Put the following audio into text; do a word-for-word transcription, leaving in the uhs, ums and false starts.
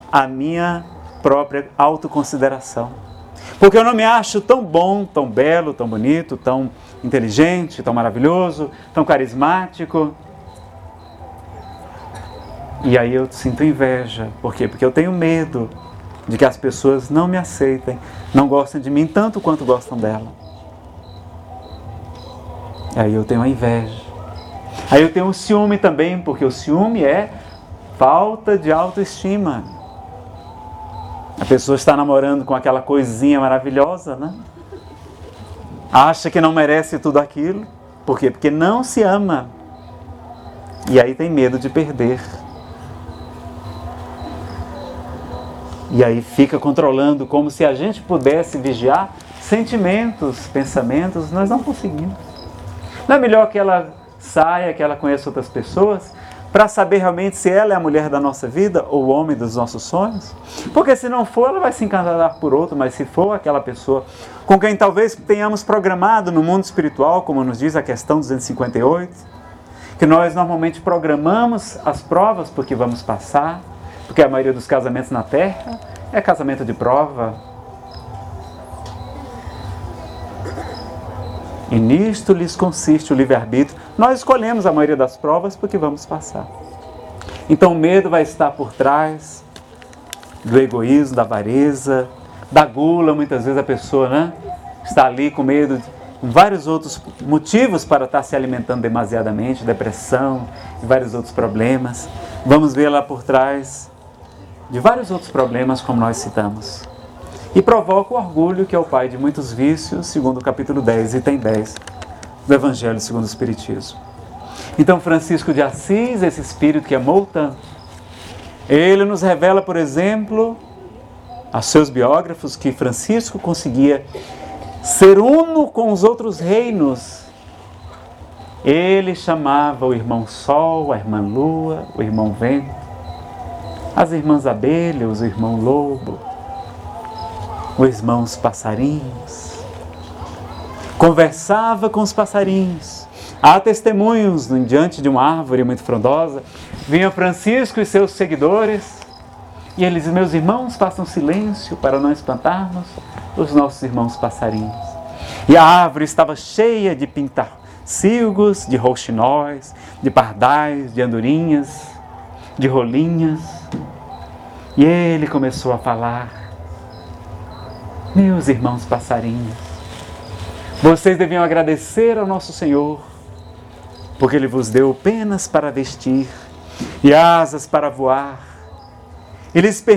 a minha própria autoconsideração. Porque eu não me acho tão bom, tão belo, tão bonito, tão inteligente, tão maravilhoso, tão carismático. E aí eu sinto inveja. Por quê? Porque eu tenho medo de que as pessoas não me aceitem, não gostem de mim tanto quanto gostam dela. E aí eu tenho a inveja. Aí eu tenho o ciúme também, porque o ciúme é falta de autoestima. A pessoa está namorando com aquela coisinha maravilhosa, né? Acha que não merece tudo aquilo. Por quê? Porque não se ama. E aí tem medo de perder. E aí fica controlando como se a gente pudesse vigiar sentimentos, pensamentos. Nós não conseguimos. Não é melhor que ela saia, que ela conheça outras pessoas, para saber realmente se ela é a mulher da nossa vida ou o homem dos nossos sonhos? Porque se não for, ela vai se encantar por outro, mas se for aquela pessoa com quem talvez tenhamos programado no mundo espiritual, como nos diz a questão duzentos e cinquenta e oito, que nós normalmente programamos as provas porque vamos passar, porque a maioria dos casamentos na Terra é casamento de prova. E nisto lhes consiste o livre-arbítrio. Nós escolhemos a maioria das provas porque vamos passar. Então o medo vai estar por trás do egoísmo, da avareza, da gula. Muitas vezes a pessoa, né, está ali com medo, com vários outros motivos para estar se alimentando demasiadamente, depressão e vários outros problemas. Vamos ver lá por trás de vários outros problemas, como nós citamos. E provoca o orgulho, que é o pai de muitos vícios, segundo o capítulo dez, item dez, do Evangelho segundo o Espiritismo. Então Francisco de Assis, esse espírito que amou tanto, ele nos revela, por exemplo, aos seus biógrafos, que Francisco conseguia ser uno com os outros reinos. Ele chamava o irmão Sol, a irmã Lua, o irmão Vento, as irmãs Abelhas, o irmão Lobo, os irmãos passarinhos. Conversava com os passarinhos. Há testemunhos diante de uma árvore muito frondosa. Vinha Francisco e seus seguidores e eles diziam: meus irmãos, façam silêncio para não espantarmos os nossos irmãos passarinhos. E a árvore estava cheia de pintacilgos, de rouxinóis, de pardais, de andorinhas, de rolinhas. E ele começou a falar: meus irmãos passarinhos, vocês deviam agradecer ao nosso Senhor, porque Ele vos deu penas para vestir e asas para voar. Ele